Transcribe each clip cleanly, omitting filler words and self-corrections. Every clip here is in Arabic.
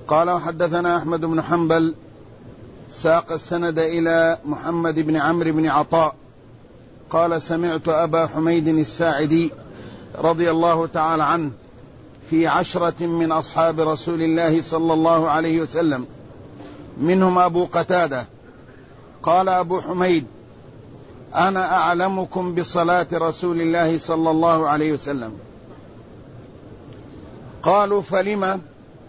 قال وحدثنا أحمد بن حنبل ساق السند إلى محمد بن عمرو بن عطاء قال سمعت أبا حميد الساعدي رضي الله تعالى عنه في 10 من أصحاب رسول الله صلى الله عليه وسلم منهم أبو قتادة قال أبو حميد أنا أعلمكم بصلاة رسول الله صلى الله عليه وسلم. قالوا فلما؟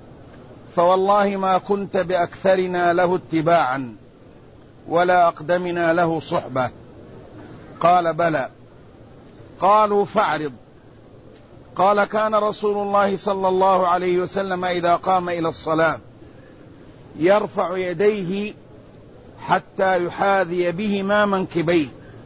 فوالله ما كنت بأكثرنا له اتباعا ولا أقدمنا له صحبة. قال بلى. قالوا فاعرض. قال كان رسول الله صلى الله عليه وسلم إذا قام إلى الصلاة يرفع يديه حتى يحاذي بهما منكبيه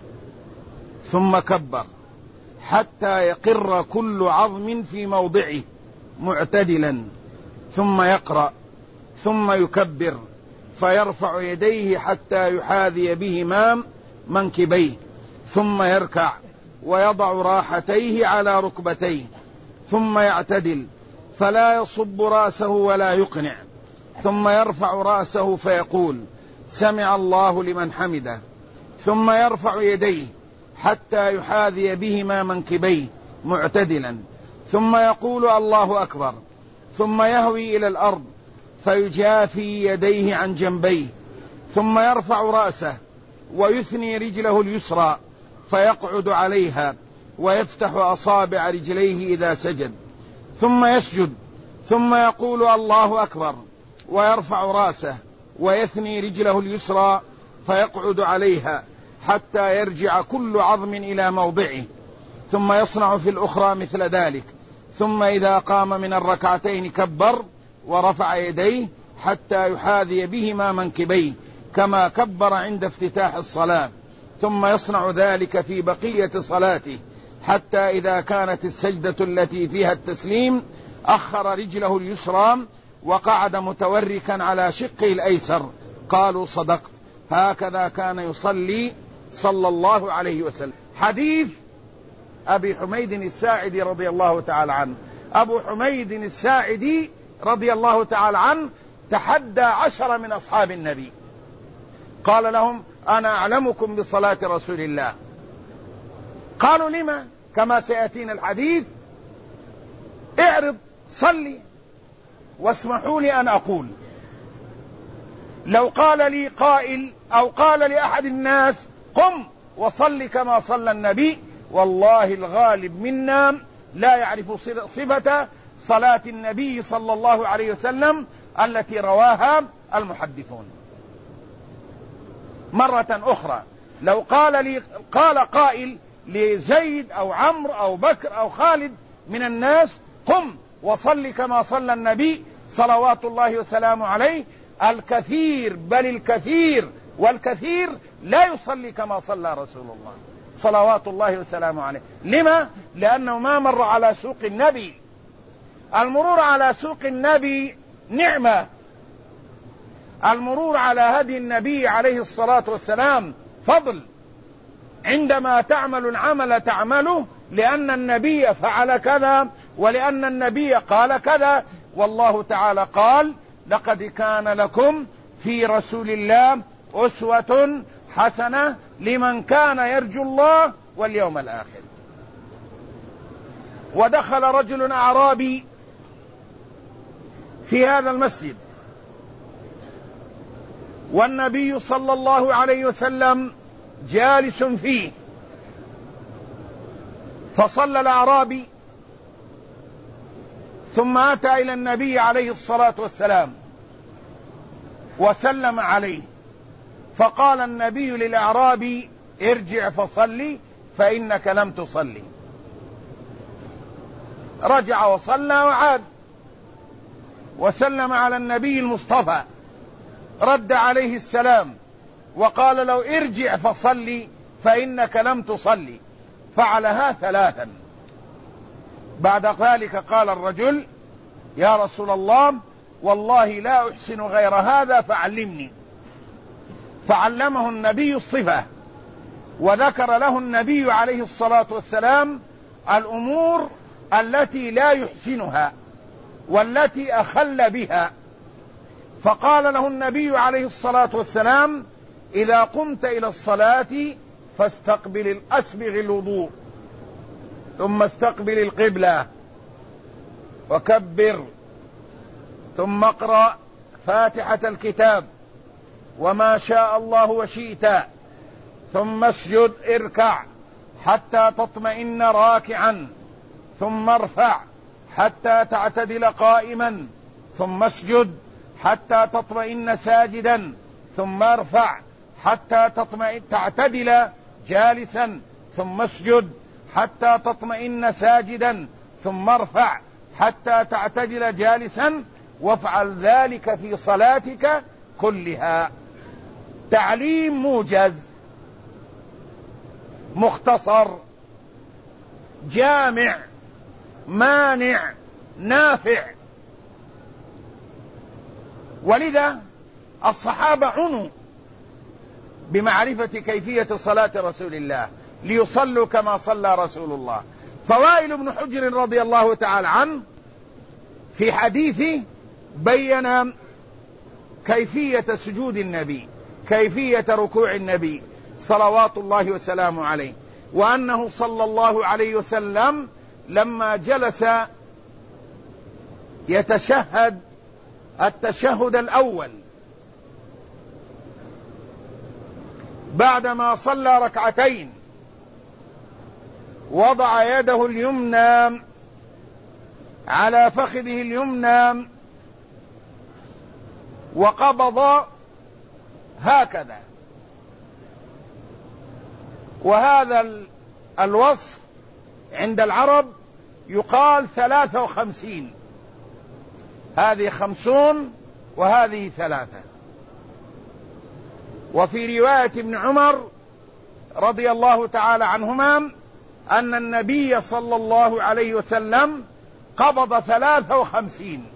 ثم كبر حتى يقر كل عظم في موضعه معتدلا ثم يقرأ ثم يكبر فيرفع يديه حتى يحاذي بهما منكبيه ثم يركع ويضع راحتيه على ركبتيه ثم يعتدل فلا يصب رأسه ولا يقنع ثم يرفع رأسه فيقول سمع الله لمن حمده ثم يرفع يديه حتى يحاذي بهما منكبيه معتدلا ثم يقول الله أكبر ثم يهوي إلى الأرض فيجافي يديه عن جنبيه ثم يرفع رأسه ويثني رجله اليسرى فيقعد عليها ويفتح أصابع رجليه إذا سجد ثم يسجد ثم يقول الله أكبر ويرفع رأسه ويثني رجله اليسرى فيقعد عليها حتى يرجع كل عظم إلى موضعه ثم يصنع في الأخرى مثل ذلك ثم إذا قام من الركعتين كبر ورفع يديه حتى يحاذي بهما منكبيه كما كبر عند افتتاح الصلاة ثم يصنع ذلك في بقية صلاته حتى إذا كانت السجدة التي فيها التسليم أخر رجله اليسرى وقعد متوركا على شقه الأيسر. قالوا صدقت هكذا كان يصلي صلى الله عليه وسلم. حديث أبي حميد الساعدي رضي الله تعالى عنه. أبو حميد الساعدي رضي الله تعالى عنه تحدى 10 من أصحاب النبي قال لهم أنا أعلمكم بصلاة رسول الله. قالوا لما؟ كما سيأتينا الحديث. اعرض صلي واسمحوا لي أن أقول لو قال لي قائل أو قال لأحد الناس قم وصل كما صلى النبي والله الغالب منا لا يعرف صفة صلاة النبي صلى الله عليه وسلم التي رواها المحدثون. مرة أخرى لو قال قائل لزيد أو عمرو أو بكر أو خالد من الناس قم وصل كما صلى النبي صلوات الله وسلامه عليه، الكثير بل الكثير والكثير لا يصلي كما صلى رسول الله صلوات الله وسلامه عليه. لما؟ لأنه ما مر على سوق النبي. المرور على سوق النبي نعمة، المرور على هدي النبي عليه الصلاة والسلام فضل. عندما تعمل العمل تعمله لأن النبي فعل كذا ولأن النبي قال كذا، والله تعالى قال لقد كان لكم في رسول الله أسوة حسنة لمن كان يرجو الله واليوم الآخر. ودخل رجل أعرابي في هذا المسجد والنبي صلى الله عليه وسلم جالس فيه، فصلى الأعرابي ثم أتى إلى النبي عليه الصلاة والسلام وسلم عليه، فقال النبي للأعرابي ارجع فصلي فإنك لم تصلي. رجع وصلى وعاد وسلم على النبي المصطفى، رد عليه السلام وقال له ارجع فصلي فإنك لم تصلي، فعلها 3. بعد ذلك قال الرجل يا رسول الله والله لا أحسن غير هذا فعلمني، فعلمه النبي الصفة وذكر له النبي عليه الصلاة والسلام الأمور التي لا يحسنها والتي أخل بها فقال له النبي عليه الصلاة والسلام: إذا قمت إلى الصلاة فاستقبل أسبغ الوضوء، ثم استقبل القبلة وكبر، ثم اقرأ فاتحة الكتاب وما شاء الله وشئت، ثم اسجد اركع حتى تطمئن راكعا، ثم ارفع حتى تعتدل قائما، ثم اسجد حتى تطمئن ساجدا، ثم ارفع حتى تعتدل جالسا، ثم اسجد حتى تطمئن ساجدا، ثم ارفع حتى تعتدل جالسا، وافعل ذلك في صلاتك كلها. تعليم موجز مختصر جامع مانع نافع. ولذا الصحابة عنوا بمعرفة كيفية صلاة رسول الله ليصلوا كما صلى رسول الله. فوائل بن حجر رضي الله تعالى عنه في حديثه بين كيفية سجود النبي، كيفية ركوع النبي صلوات الله وسلامه عليه، وأنه صلى الله عليه وسلم لما جلس يتشهد التشهد الأول بعدما صلى ركعتين وضع يده اليمنى على فخذه اليمنى وقبض هكذا، وهذا الوصف عند العرب يقال 53، هذه 50 وهذه 3. وفي رواية ابن عمر رضي الله تعالى عنهما أن النبي صلى الله عليه وسلم قبض 53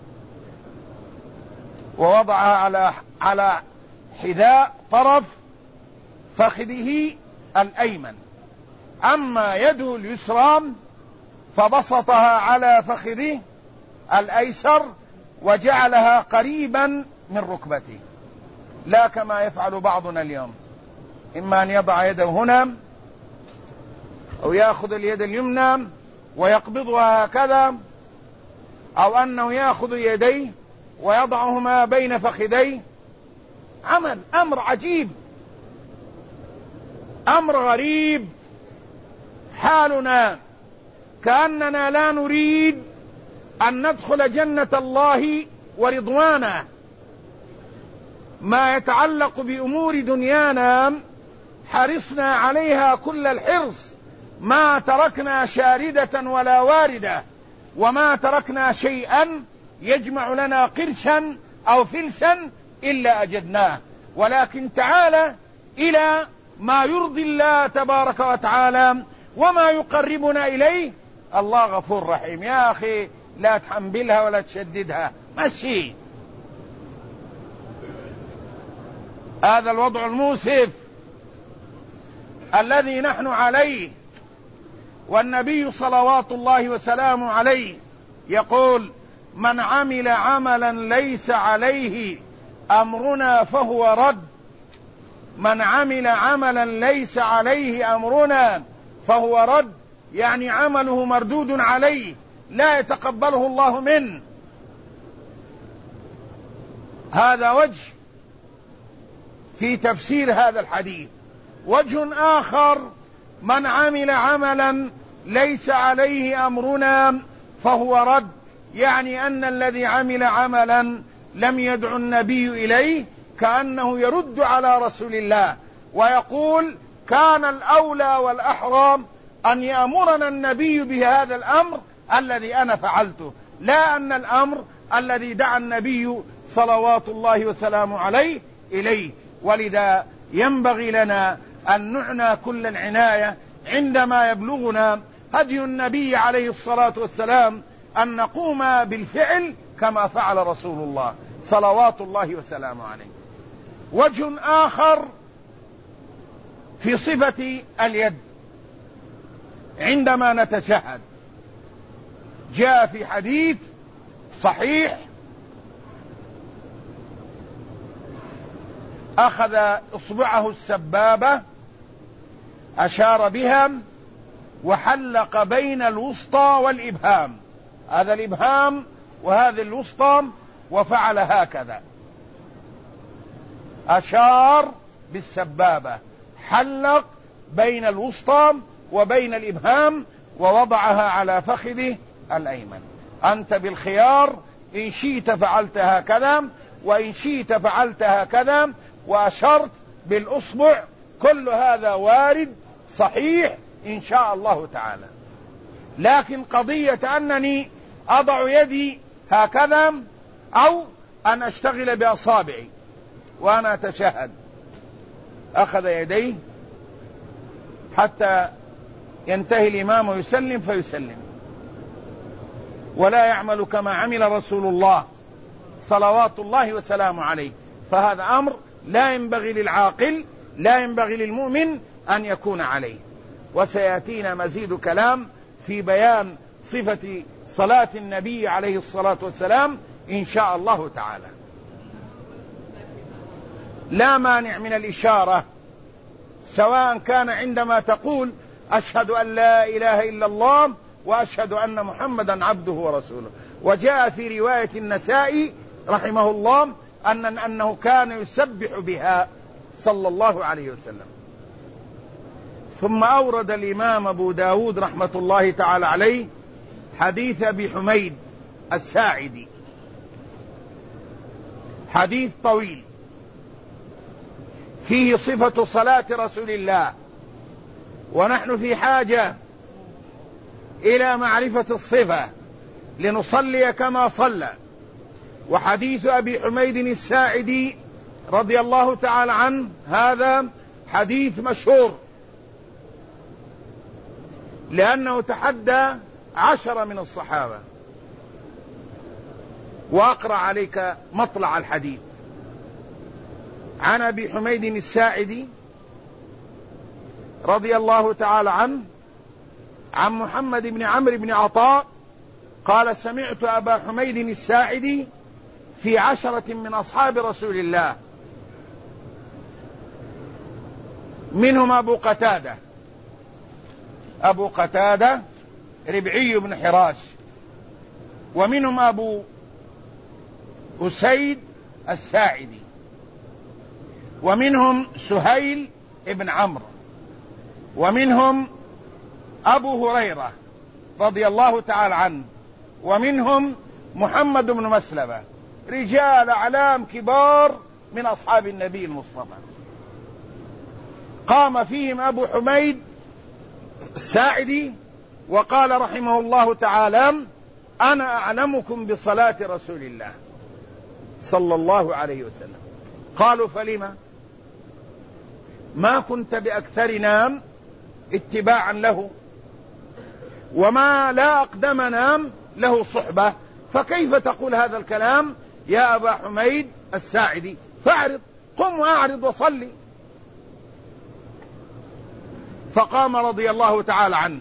ووضعها على حذاء طرف فخذه الأيمن، أما يده اليسرى فبسطها على فخذه الأيسر وجعلها قريبا من ركبته، لا كما يفعل بعضنا اليوم، إما أن يضع يده هنا أو يأخذ اليد اليمنى ويقبضها هكذا، أو أنه يأخذ يديه ويضعهما بين فخذيه. أمر عجيب، أمر غريب. حالنا كأننا لا نريد أن ندخل جنة الله ورضوانه. ما يتعلق بأمور دنيانا حرصنا عليها كل الحرص، ما تركنا شاردة ولا واردة، وما تركنا شيئا يجمع لنا قرشا أو فلسا إلا أجدناه. ولكن تعالى إلى ما يرضي الله تبارك وتعالى وما يقربنا إليه. الله غفور رحيم، يا أخي لا تحملها ولا تشددها، مشي. هذا الوضع الموسف الذي نحن عليه، والنبي صلوات الله وسلامه عليه يقول: من عمل عملا ليس عليه أمرنا فهو رد. من عمل عملا ليس عليه أمرنا فهو رد، يعني عمله مردود عليه، لا يتقبله الله منه. هذا وجه في تفسير هذا الحديث. وجه آخر: من عمل عملا ليس عليه أمرنا فهو رد، يعني أن الذي عمل عملا لم يدع النبي إليه كأنه يرد على رسول الله ويقول: كان الأولى والأحرى أن يأمرنا النبي بهذا الأمر الذي أنا فعلته، لا أن الأمر الذي دعا النبي صلوات الله وسلامه عليه إليه. ولذا ينبغي لنا أن نعنى كل العناية عندما يبلغنا هدي النبي عليه الصلاة والسلام أن نقوم بالفعل كما فعل رسول الله صلوات الله وسلامه عليه. وجه آخر في صفة اليد عندما نتشهد، جاء في حديث صحيح أخذ إصبعه السبابة أشار بها وحلق بين الوسطى والإبهام، هذا الإبهام وهذا الوسطى، وفعل هكذا، أشار بالسبابة، حلق بين الوسطى وبين الإبهام، ووضعها على فخذه الأيمن. أنت بالخيار، إن شئت فعلت هكذا وإن شئت فعلت هكذا، وأشرت بالأصبع. كل هذا وارد صحيح إن شاء الله تعالى. لكن قضية أنني أضع يدي هكذا أو أن أشتغل بأصابعي وأنا أتشهد، أخذ يديه حتى ينتهي الإمام ويسلم فيسلم، ولا يعمل كما عمل رسول الله صلوات الله وسلامه عليه. فهذا أمر لا ينبغي للعاقل، لا ينبغي للمؤمن أن يكون عليه. وسيأتينا مزيد كلام في بيان صفة صلاة النبي عليه الصلاة والسلام إن شاء الله تعالى. لا مانع من الإشارة، سواء كان عندما تقول أشهد أن لا إله إلا الله وأشهد أن محمدا عبده ورسوله. وجاء في رواية النسائي رحمه الله أنه كان يسبح بها صلى الله عليه وسلم. ثم أورد الإمام أبو داود رحمة الله تعالى عليه حديث أبي حميد الساعدي، حديث طويل فيه صفة صلاة رسول الله، ونحن في حاجة إلى معرفة الصفة لنصلي كما صلى. وحديث أبي حميد الساعدي رضي الله تعالى عنه هذا حديث مشهور، لأنه تحدى 10 من الصحابة. وأقرأ عليك مطلع الحديث. عن أبي حميد الساعدي رضي الله تعالى عنه عن محمد بن عمرو بن عطاء قال: سمعت أبا حميد الساعدي في 10 من أصحاب رسول الله، منهم أبو قتادة ربعي بن حراش، ومنهم أبو أسيد الساعدي، ومنهم سهيل بن عمرو، ومنهم أبو هريرة رضي الله تعالى عنه، ومنهم محمد بن مسلمة، رجال أعلام كبار من أصحاب النبي المصطفى. قام فيهم أبو حميد الساعدي وقال رحمه الله تعالى: أنا أعلمكم بصلاة رسول الله صلى الله عليه وسلم. قالوا: فلما؟ ما كنت بأكثرنا اتباعا له، وما لا أقدمنا له صحبة، فكيف تقول هذا الكلام يا أبا حميد الساعدي؟ فاعرض، قم وأعرض وصلي. فقام رضي الله تعالى عنه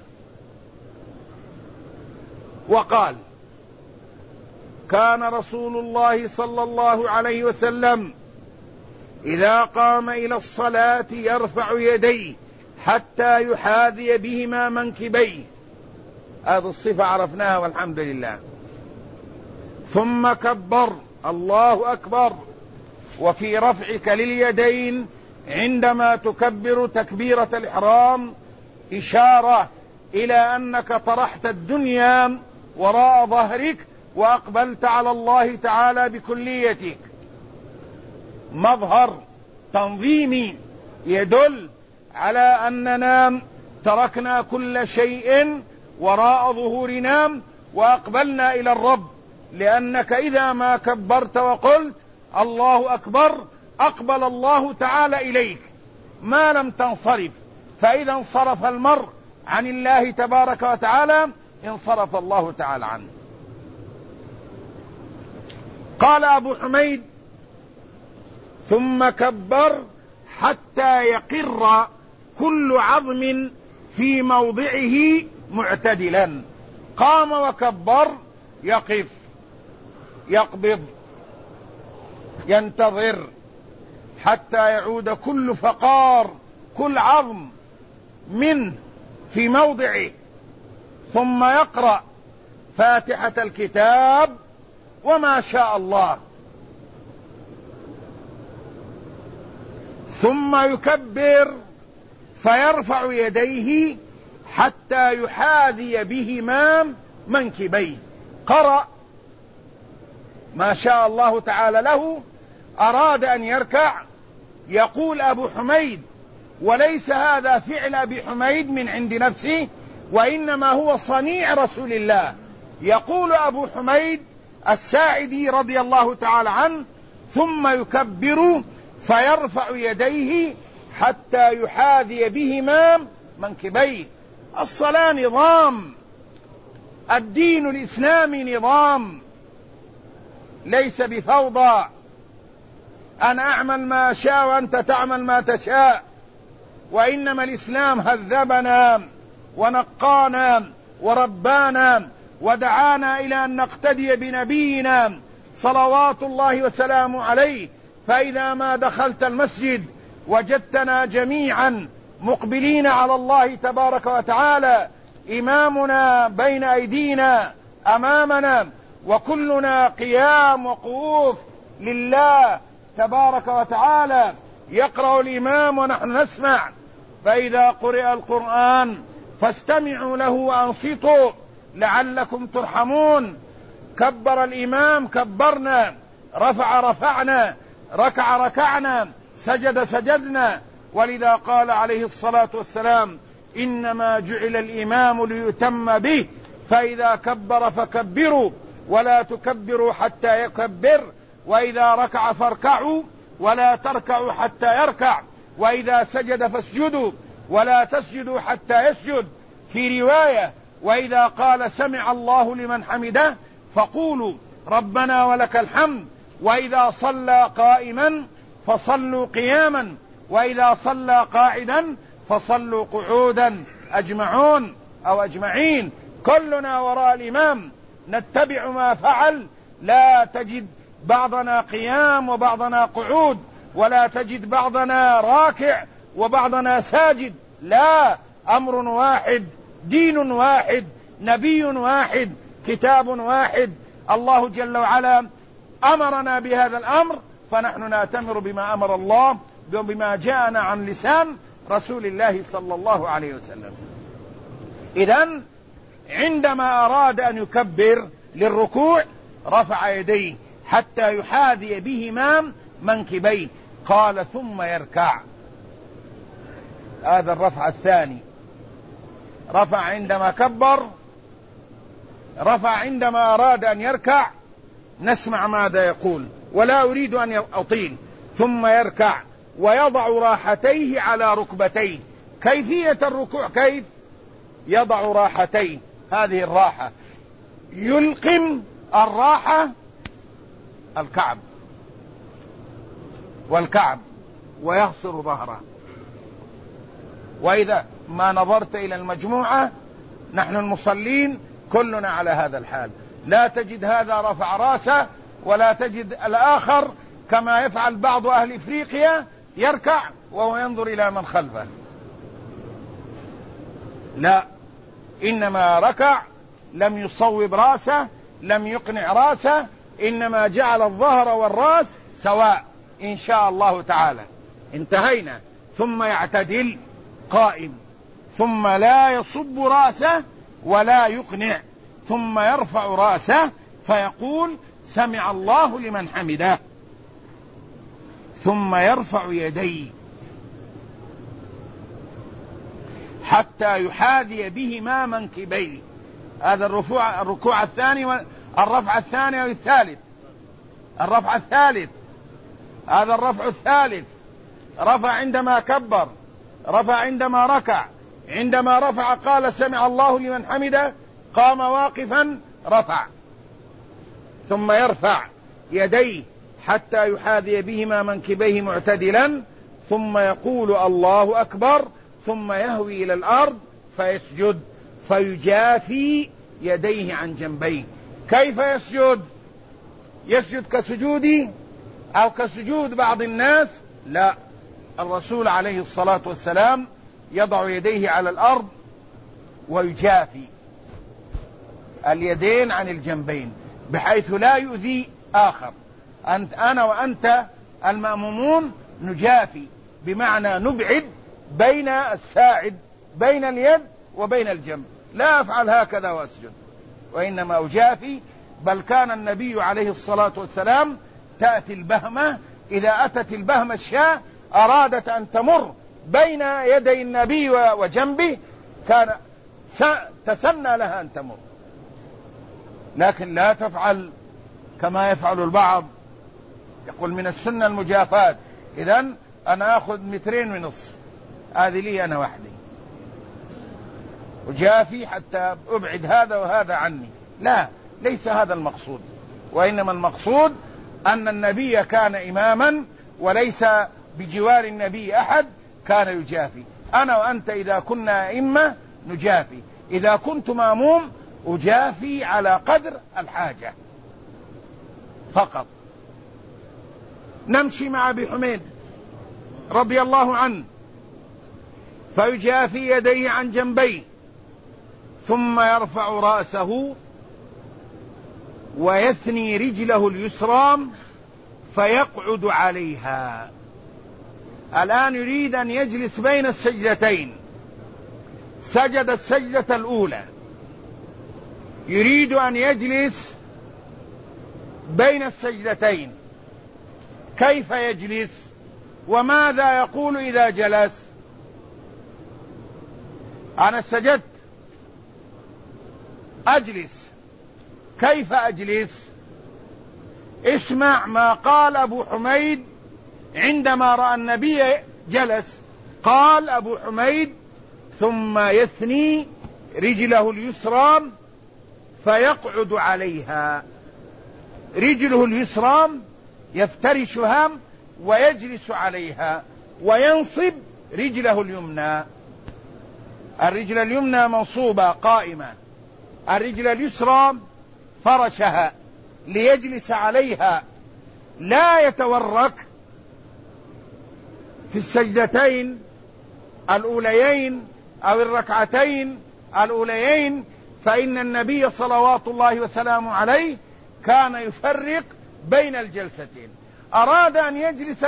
وقال: كان رسول الله صلى الله عليه وسلم إذا قام إلى الصلاة يرفع يديه حتى يحاذي بهما منكبيه. هذه الصفة عرفناها والحمد لله. ثم كبر، الله أكبر. وفي رفعك لليدين عندما تكبر تكبيرة الإحرام إشارة إلى أنك طرحت الدنيا وراء ظهرك وأقبلت على الله تعالى بكليتك. مظهر تنظيمي يدل على أننا تركنا كل شيء وراء ظهورنا وأقبلنا إلى الرب، لأنك إذا ما كبرت وقلت الله أكبر أقبل الله تعالى إليك ما لم تنصرف، فإذا انصرف المرء عن الله تبارك وتعالى انصرف الله تعالى عنه. قال أبو حميد: ثم كبر حتى يقر كل عظم في موضعه معتدلا. قام وكبر، يقف، يقبض، ينتظر، حتى يعود كل فقار كل عظم منه في موضعه، ثم يقرأ فاتحة الكتاب وما شاء الله، ثم يكبر فيرفع يديه حتى يحاذي بهما منكبيه. قرأ ما شاء الله تعالى له، أراد أن يركع. يقول أبو حميد: وليس هذا فعل أبي حميد من عند نفسه، وإنما هو صنيع رسول الله. يقول أبو حميد الساعدي رضي الله تعالى عنه: ثم يكبر فيرفع يديه حتى يحاذي بهما منكبيه. الصلاة نظام، الدين الإسلامي نظام، ليس بفوضى أنا أعمل ما أشاء وأنت تعمل ما تشاء، وإنما الإسلام هذبنا ونقانا وربانا ودعانا إلى أن نقتدي بنبينا صلوات الله وسلامه عليه. فإذا ما دخلت المسجد وجدتنا جميعا مقبلين على الله تبارك وتعالى، إمامنا بين أيدينا أمامنا، وكلنا قيام وقوف لله تبارك وتعالى، يقرأ الإمام ونحن نسمع. فإذا قرئ القرآن فاستمعوا له وأنصتوا لعلكم ترحمون. كبر الإمام كبرنا، رفع رفعنا، ركع ركعنا، سجد سجدنا. ولذا قال عليه الصلاة والسلام: إنما جعل الإمام ليتم به، فإذا كبر فكبروا ولا تكبروا حتى يكبر، وإذا ركع فاركعوا ولا تركعوا حتى يركع، وإذا سجد فاسجدوا ولا تسجدوا حتى يسجد. في رواية: وإذا قال سمع الله لمن حمده فقولوا ربنا ولك الحمد، وإذا صلى قائما فصلوا قياما، وإذا صلى قاعدا فصلوا قعودا. أجمعون أو أجمعين، كلنا وراء الإمام نتبع ما فعل. لا تجد بعضنا قيام وبعضنا قعود، ولا تجد بعضنا راكع وبعضنا ساجد. لا، أمر واحد، دين واحد، نبي واحد، كتاب واحد. الله جل وعلا أمرنا بهذا الأمر، فنحن نأتمر بما أمر الله وبما جاءنا عن لسان رسول الله صلى الله عليه وسلم. إذن عندما أراد أن يكبر للركوع رفع يديه حتى يحاذي بهما منكبيه. قال: ثم يركع. هذا الرفع الثاني. رفع عندما كبر، رفع عندما أراد أن يركع. نسمع ماذا يقول، ولا أريد أن أطيل. ثم يركع ويضع راحتيه على ركبتيه. كيفية الركوع كيف؟ يضع راحتيه، هذه الراحة، يلقم الراحة الكعب والكعب، ويخسر ظهره. وإذا ما نظرت إلى المجموعة نحن المصلين كلنا على هذا الحال، لا تجد هذا رفع راسه، ولا تجد الآخر كما يفعل بعض أهل إفريقيا يركع وهو ينظر إلى من خلفه. لا، إنما ركع، لم يصوب راسه، لم يقنع راسه، إنما جعل الظهر والراس سواء إن شاء الله تعالى. انتهينا. ثم يعتدل قائم، ثم لا يصب راسه ولا يقنع، ثم يرفع راسه فيقول سمع الله لمن حمده، ثم يرفع يديه حتى يحاذي بهما منكبيه. هذا الركوع الثاني والرفع الثاني والثالث. الرفع الثالث، هذا الرفع الثالث. رفع عندما كبر، رفع عندما ركع. عندما رفع قال سمع الله لمن حمده، قام واقفا رفع، ثم يرفع يديه حتى يحاذي بهما منكبيه معتدلا، ثم يقول الله أكبر، ثم يهوي إلى الأرض فيسجد، فيجافي يديه عن جنبيه. كيف يسجد؟ يسجد كسجودي أو كسجود بعض الناس لا، الرسول عليه الصلاة والسلام يضع يديه على الأرض ويجافي اليدين عن الجنبين بحيث لا يؤذي آخر. أنا وأنت المأمومون نجافي، بمعنى نبعد بين الساعد بين اليد وبين الجنب، لا أفعل هكذا وأسجد، وإنما أجافي. بل كان النبي عليه الصلاة والسلام تأتي البهمة، إذا أتت البهمة الشاة أرادت أن تمر بين يدي النبي وجنبه كان تسنى لها أن تمر، لكن لا تفعل كما يفعل البعض، يقول من السنة المجافاة، إذن أنا أخذ 2.5 متر، هذه لي أنا وحدي، وجافي حتى أبعد هذا وهذا عني. لا، ليس هذا المقصود، وإنما المقصود أن النبي كان إماما وليس بجوار النبي أحد، كان يجافي. أنا وأنت إذا كنا أئمة نجافي، إذا كنت مأموم أجافي على قدر الحاجة فقط. نمشي مع أبي حميد رضي الله عنه، فيجافي يديه عن جنبيه ثم يرفع رأسه ويثني رجله اليسرى فيقعد عليها. الآن يريد أن يجلس بين السجدتين، سجد السجدة الأولى، يريد أن يجلس بين السجدتين. كيف يجلس وماذا يقول إذا جلس؟ أنا سجدت، أجلس، كيف أجلس؟ اسمع ما قال أبو حميد عندما رأى النبي جلس. قال أبو حميد: ثم يثني رجله اليسرى فيقعد عليها. رجله اليسرى يفترشها ويجلس عليها، وينصب رجله اليمنى. الرجل اليمنى منصوبة قائمة، الرجل اليسرى فرشها ليجلس عليها، لا يتورك في السجدتين الأوليين أو الركعتين الأوليين، فإن النبي صلوات الله وسلامه عليه كان يفرق بين الجلستين. أراد أن يجلس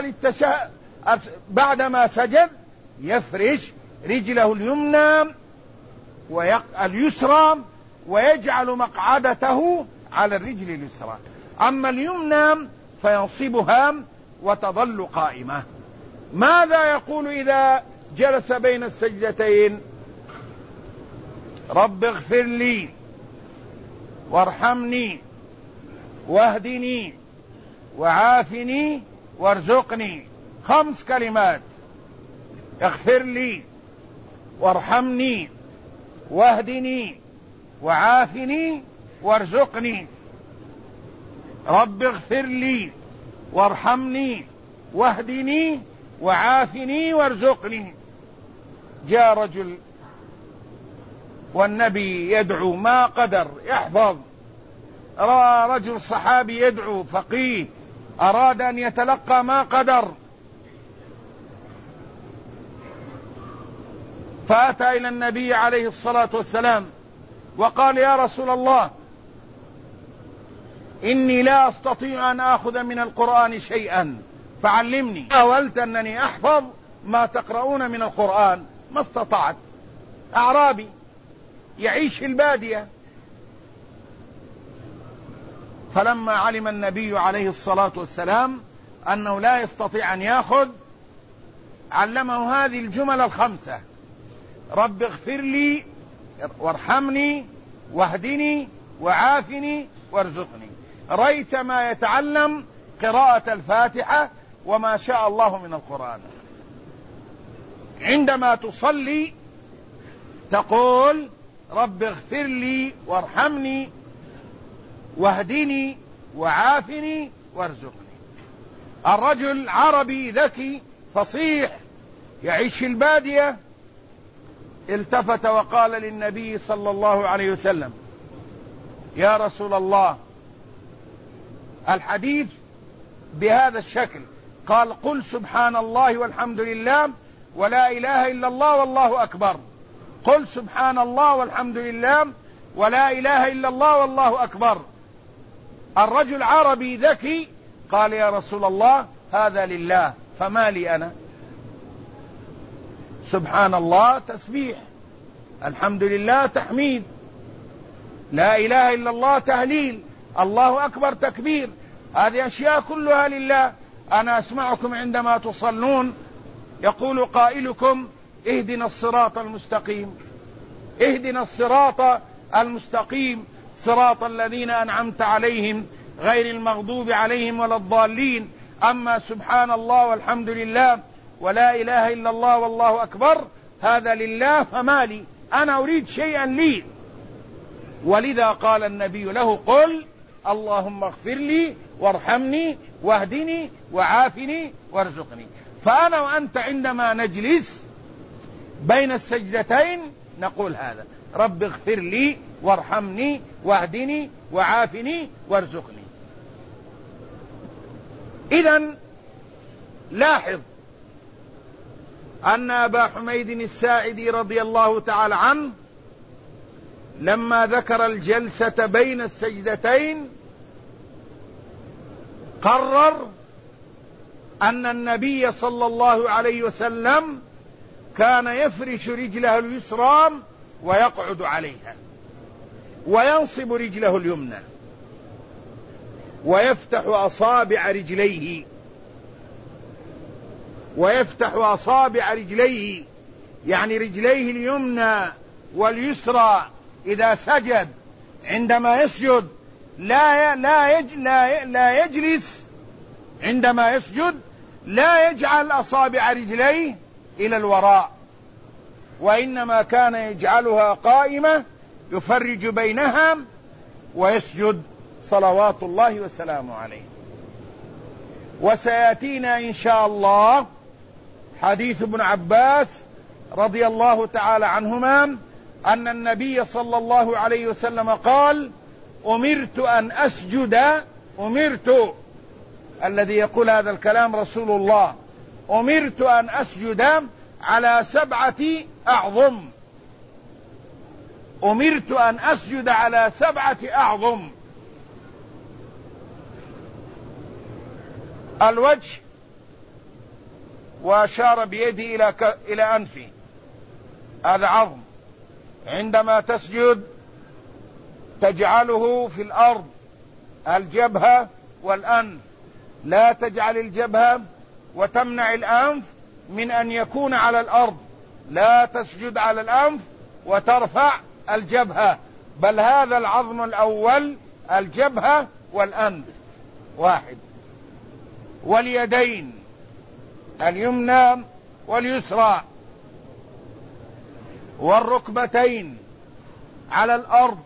بعدما سجد يفرش رجله اليمنى اليسرى ويجعل مقعدته على الرجل اليسرى، أما اليمنى فينصبها وتظل قائمة. ماذا يقول إذا جلس بين السجدتين؟ رب اغفر لي وارحمني واهدني وعافني وارزقني. 5 كلمات: اغفر لي وارحمني واهدني وعافني وارزقني. رب اغفر لي وارحمني واهدني وعافني وارزقني. جاء رجل والنبي يدعو، ما قدر يحفظ. رأى رجل صحابي يدعو فقيه، أراد أن يتلقى، ما قدر، فأتى إلى النبي عليه الصلاة والسلام وقال: يا رسول الله، إني لا أستطيع أن آخذ من القرآن شيئا فعلمني. حاولت أنني أحفظ ما تقرؤون من القرآن، ما استطعت. أعرابي يعيش في البادية. فلما علم النبي عليه الصلاة والسلام أنه لا يستطيع أن يأخذ، علمه هذه الجمل 5: رب اغفر لي وارحمني واهدني وعافني وارزقني. ريتما يتعلم قراءة الفاتحة وما شاء الله من القرآن. عندما تصلي تقول: رب اغفر لي وارحمني واهدني وعافني وارزقني. الرجل عربي ذكي فصيح يعيش في البادية، التفت وقال للنبي صلى الله عليه وسلم: يا رسول الله، الحديث بهذا الشكل، قال قل سبحان الله والحمد لله ولا إله إلا الله والله أكبر. قل سبحان الله والحمد لله ولا إله إلا الله والله أكبر. الرجل عربي ذكي قال يا رسول الله هذا لله فما لي أنا؟ سبحان الله تسبيح، الحمد لله تحميد، لا إله إلا الله تهليل، الله أكبر تكبير، هذه أشياء كلها لله. أنا أسمعكم عندما تصلون يقول قائلكم اهدنا الصراط المستقيم، اهدنا الصراط المستقيم صراط الذين أنعمت عليهم غير المغضوب عليهم ولا الضالين. أما سبحان الله والحمد لله ولا إله إلا الله والله أكبر هذا لله فما لي، أنا أريد شيئا لي. ولذا قال النبي له قل اللهم اغفر لي وارحمني واهدني وعافني وارزقني. فأنا وأنت عندما نجلس بين السجدتين نقول هذا: رب اغفر لي وارحمني واهدني وعافني وارزقني. إذن لاحظ أن أبا حميد الساعدي رضي الله تعالى عنه لما ذكر الجلسة بين السجدتين قرر أن النبي صلى الله عليه وسلم كان يفرش رجله اليسرى ويقعد عليها، وينصب رجله اليمنى، ويفتح أصابع رجليه، ويفتح أصابع رجليه، يعني رجليه اليمنى واليسرى إذا سجد. عندما يسجد لا يجلس، عندما يسجد لا يجعل أصابع رجليه إلى الوراء، وإنما كان يجعلها قائمة يفرج بينها ويسجد صلوات الله وسلامه عليه. وسيأتينا إن شاء الله حديث ابن عباس رضي الله تعالى عنهما أن النبي صلى الله عليه وسلم قال: أمرت أن أسجد، أمرت، الذي يقول هذا الكلام رسول الله، أمرت أن أسجد على 7 أعظم، أمرت أن أسجد على 7 أعظم: الوجه، وأشار بيده إلى أنفه، هذا عظم، عندما تسجد تجعله في الأرض، الجبهة والأنف، لا تجعل الجبهة وتمنع الأنف من أن يكون على الأرض، لا تسجد على الأنف وترفع الجبهة، بل هذا العظم الأول، الجبهة والأنف واحد. واليدين اليمنى واليسرى، والركبتين على الأرض،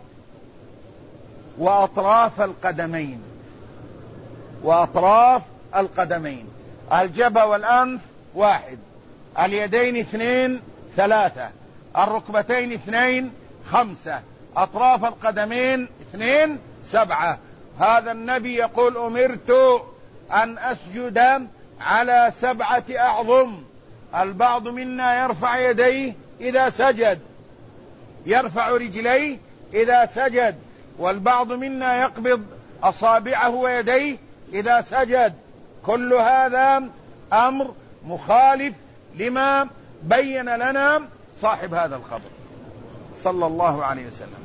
وأطراف القدمين، وأطراف القدمين، الجبهة والأنف واحد، اليدين 2 3، الركبتين 2 5، أطراف القدمين 2 7. هذا النبي يقول: أمرت أن أسجد على 7 أعظم. البعض منا يرفع يديه إذا سجد، يرفع رجليه إذا سجد، والبعض منا يقبض أصابعه ويديه إذا سجد. كل هذا أمر مخالف لما بين لنا صاحب هذا الخبر صلى الله عليه وسلم.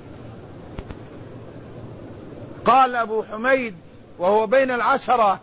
قال أبو حميد وهو بين 10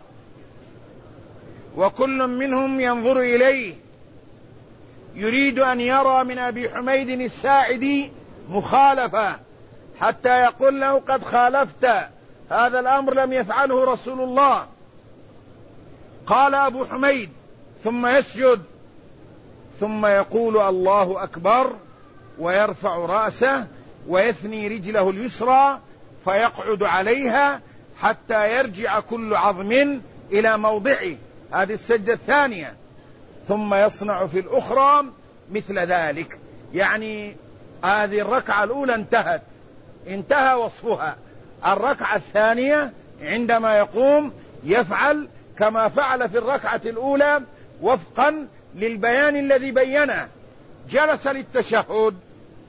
وكل منهم ينظر إليه يريد أن يرى من أبي حميد الساعدي مخالفة، حتى يقول له: قد خالفت، هذا الأمر لم يفعله رسول الله. قال أبو حميد: ثم يسجد، ثم يقول الله أكبر، ويرفع رأسه ويثني رجله اليسرى فيقعد عليها حتى يرجع كل عظم إلى موضعه، هذه السجدة الثانية، ثم يصنع في الأخرى مثل ذلك. يعني هذه الركعة الأولى انتهت، انتهى وصفها. الركعة الثانية عندما يقوم يفعل كما فعل في الركعة الأولى وفقا للبيان الذي بينه. جلس للتشهد: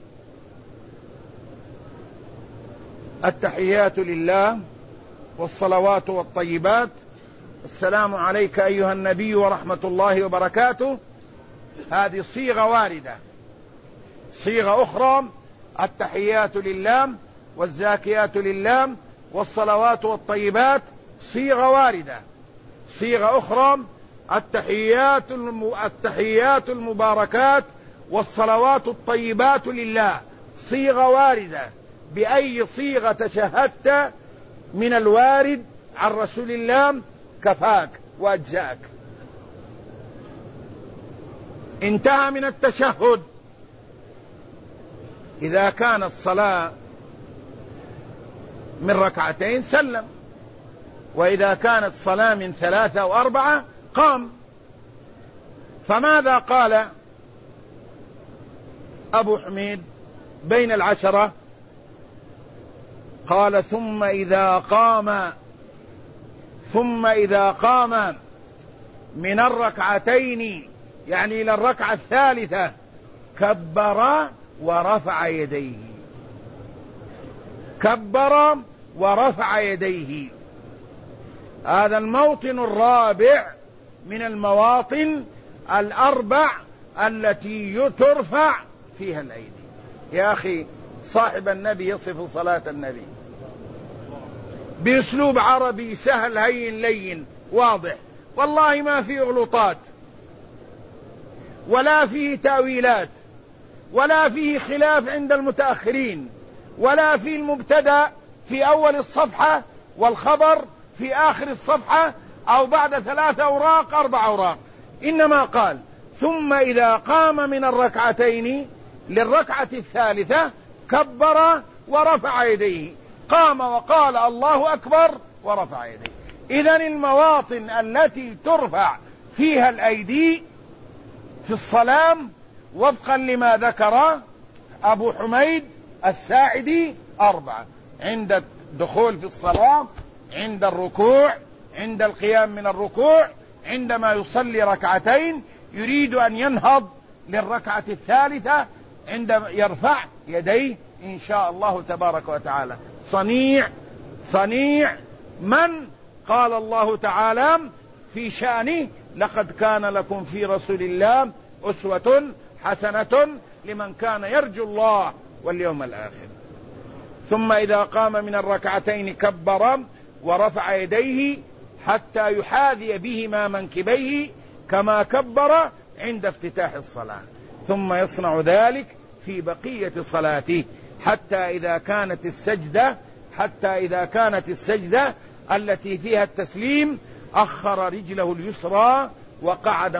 التحيات لله والصلوات والطيبات، السلام عليك أيها النبي ورحمة الله وبركاته. هذه صيغة واردة. صيغة أخرى: التحيات لله والزاكيات لله والصلوات والطيبات، صيغة واردة. صيغة أخرى: التحيات المباركات والصلوات الطيبات لله، صيغة واردة. بأي صيغة تشهدت من الوارد عن رسول الله كفاك وأجزاك. انتهى من التشهد. إذا كانت الصلاة من ركعتين سلم، وإذا كانت صلاة من 3 أو 4 قام. فماذا قال أبو حميد بين العشرة؟ قال: ثم إذا قام من الركعتين، يعني إلى الركعة الثالثة، كبر ورفع يديه. كبر ورفع يديه. هذا الموطن الرابع من المواطن الأربع التي ترفع فيها الأيدي. يا أخي، صاحب النبي يصف صلاة النبي بأسلوب عربي سهل هين لين واضح، والله ما فيه غلطات ولا فيه تأويلات ولا فيه خلاف عند المتأخرين، ولا فيه المبتدأ في أول الصفحة والخبر في آخر الصفحة أو بعد 3 أوراق 4 أوراق. إنما قال: ثم إذا قام من الركعتين للركعة الثالثة كبر ورفع يديه. قام وقال الله أكبر ورفع يديه. إذن المواطن التي ترفع فيها الأيدي في الصلاة وفقا لما ذكر أبو حميد الساعدي 4: عند الدخول في الصلاة، عند الركوع، عند القيام من الركوع، عندما يصلي ركعتين يريد أن ينهض للركعة الثالثة، عندما يرفع يديه إن شاء الله تبارك وتعالى. صنيع من قال الله تعالى في شأنه: لقد كان لكم في رسول الله أسوة حسنة لمن كان يرجو الله واليوم الآخر. ثم إذا قام من الركعتين كبر ورفع يديه حتى يحاذي بهما منكبيه كما كبر عند افتتاح الصلاة، ثم يصنع ذلك في بقية صلاته حتى إذا كانت السجدة التي فيها التسليم أخر رجله اليسرى وقعد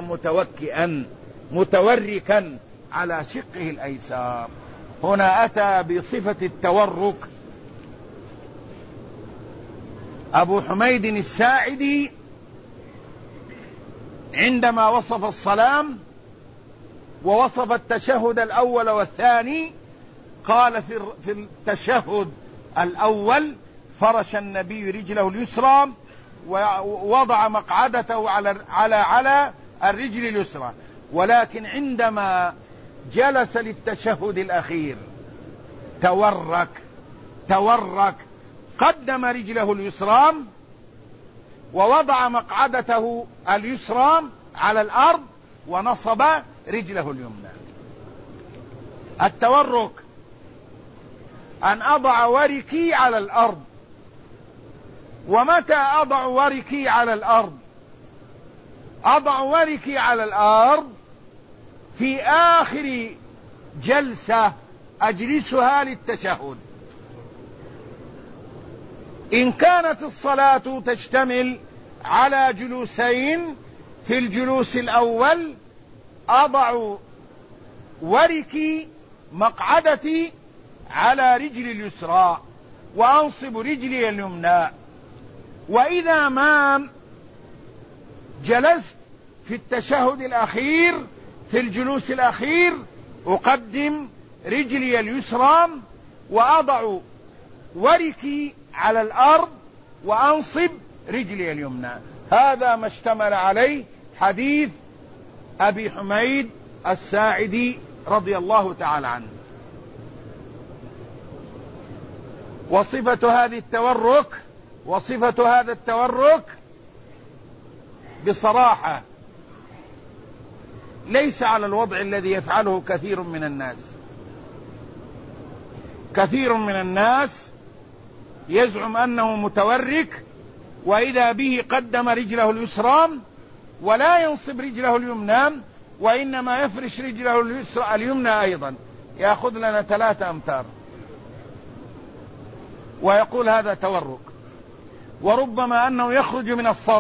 متوركا على شقه الأيسار. هنا أتى بصفة التورك أبو حميد الساعدي عندما وصف الصلاة ووصف التشهد الأول والثاني. قال في التشهد الأول: فرش النبي رجله اليسرى ووضع مقعدته على الرجل اليسرى، ولكن عندما جلس للتشهد الأخير تورك، قدم رجله اليسرى ووضع مقعدته اليسرى على الأرض ونصب رجله اليمنى. التورك أن أضع وركي على الأرض. ومتى أضع وركي على الأرض؟ أضع وركي على الأرض في آخر جلسة أجلسها للتشهد. إن كانت الصلاة تشتمل على جلوسين، في الجلوس الأول أضع وركي مقعدتي على رجلي اليسرى وأنصب رجلي اليمنى. وإذا ما جلست في التشهد الأخير في الجلوس الأخير أقدم رجلي اليسرى وأضع وركي على الأرض وأنصب رجلي اليمنى. هذا ما اشتمل عليه حديث أبي حميد الساعدي رضي الله تعالى عنه. وصفة هذا التورك بصراحة ليس على الوضع الذي يفعله كثير من الناس. كثير من الناس يزعم أنه متورك، وإذا به قدم رجله اليسرى ولا ينصب رجله اليمنى، وإنما يفرش رجله اليمنى أيضا، يأخذ لنا 3 أمتار ويقول هذا تورك. وربما أنه يخرج من الصف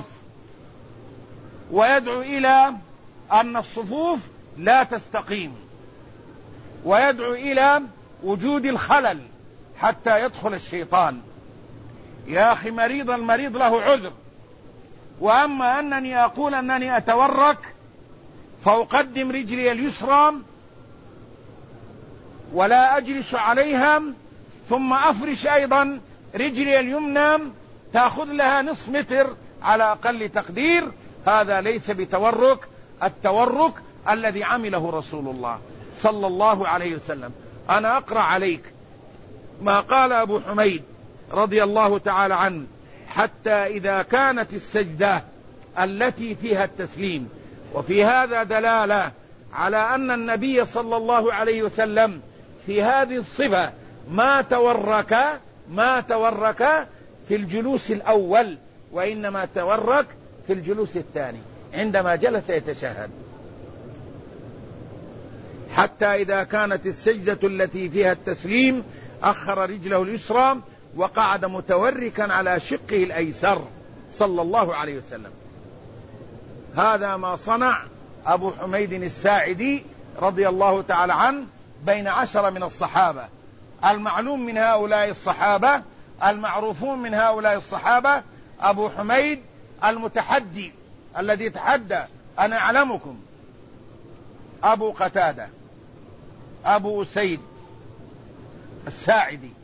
ويدعو إلى أن الصفوف لا تستقيم، ويدعو إلى وجود الخلل حتى يدخل الشيطان. يا أخي، المريض له عذر. وأما أنني أقول أنني أتورك فأقدم رجلي اليسرى ولا أجلس عليها، ثم أفرش أيضا رجلي اليمنى تأخذ لها نصف متر على أقل تقدير، هذا ليس بتورك. التورك الذي عمله رسول الله صلى الله عليه وسلم. أنا أقرأ عليك ما قال أبو حميد رضي الله تعالى عنه: حتى إذا كانت السجدة التي فيها التسليم. وفي هذا دلالة على أن النبي صلى الله عليه وسلم في هذه الصفة ما تورك في الجلوس الأول، وإنما تورك في الجلوس الثاني عندما جلس يتشهد. حتى إذا كانت السجدة التي فيها التسليم أخر رجله اليسرى وقعد متوركا على شقه الأيسر صلى الله عليه وسلم. هذا ما صنع أبو حميد الساعدي رضي الله تعالى عنه بين 10 من الصحابة. المعلوم من هؤلاء الصحابة، المعروفون من هؤلاء الصحابة: أبو حميد المتحدي الذي تحدى: أنا أعلمكم. أبو قتادة، أبو أسيد الساعدي.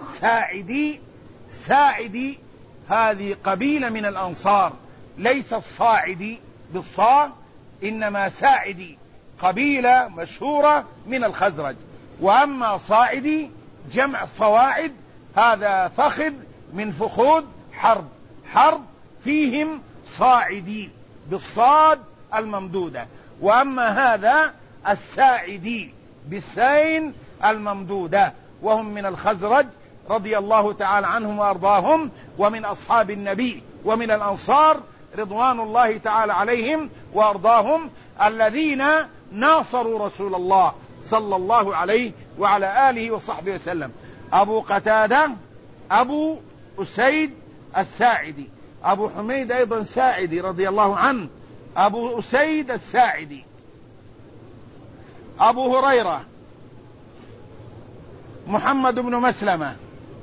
ساعدي هذه قبيلة من الأنصار، ليس الصاعدي بالصاء، إنما ساعدي قبيلة مشهورة من الخزرج. وأما صاعدي جمع صواعد، هذا فخذ من فخوذ حرب فيهم صاعدي بالصاد الممدودة. وأما هذا الساعدي بالسين الممدودة، وهم من الخزرج رضي الله تعالى عنهم وأرضاهم، ومن أصحاب النبي ومن الأنصار رضوان الله تعالى عليهم وأرضاهم، الذين ناصروا رسول الله صلى الله عليه وعلى آله وصحبه وسلم. أبو قتادة، أبو أسيد الساعدي. أبو حميد أيضا ساعدي رضي الله عنه. أبو أسيد الساعدي. أبو هريرة محمد بن مسلمة.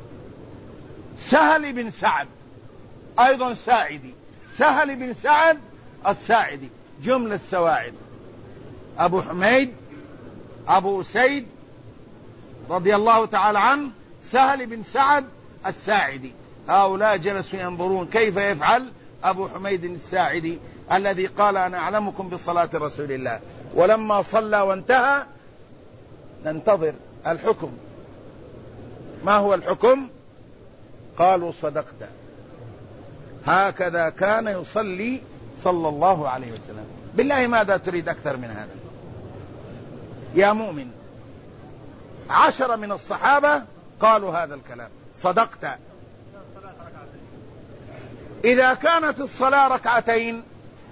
سهل بن سعد أيضا ساعدي. سهل بن سعد الساعدي. جملة سواعد: أبو حميد، أبو أسيد رضي الله تعالى عنه، سهل بن سعد الساعدي. هؤلاء جلسوا ينظرون كيف يفعل أبو حميد الساعدي الذي قال: أنا أعلمكم بصلاة رسول الله. ولما صلى وانتهى ننتظر الحكم. ما هو الحكم؟ قالوا: صدقت، هكذا كان يصلي صلى الله عليه وسلم. بالله ماذا تريد أكثر من هذا يا مؤمن؟ 10 من الصحابة قالوا هذا الكلام: صدقت. إذا كانت الصلاة ركعتين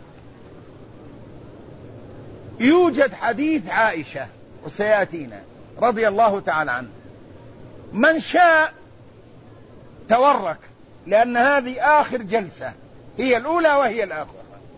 يوجد حديث عائشة وسيأتينا رضي الله تعالى عنه. من شاء تورك، لأن هذه آخر جلسة، هي الأولى وهي الآخرة.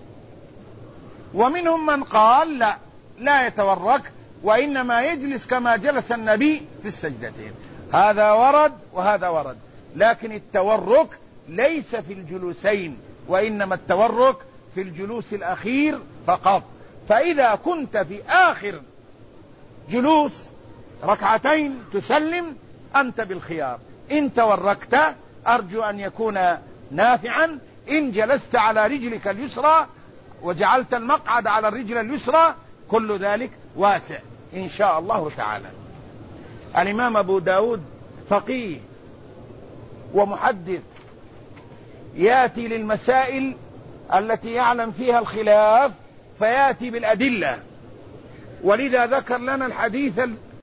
ومنهم من قال لا يتورك، وإنما يجلس كما جلس النبي في السجدتين. هذا ورد وهذا ورد، لكن التورك ليس في الجلوسين، وإنما التورك في الجلوس الأخير فقط. فإذا كنت في آخر جلوس ركعتين تسلم، أنت بالخيار. إن توركت أرجو أن يكون نافعا، إن جلست على رجلك اليسرى وجعلت المقعد على الرجل اليسرى كل ذلك واسع إن شاء الله تعالى. الإمام أبو داود فقيه ومحدث، يأتي للمسائل التي يعلم فيها الخلاف فيأتي بالأدلة، ولذا ذكر لنا الحديث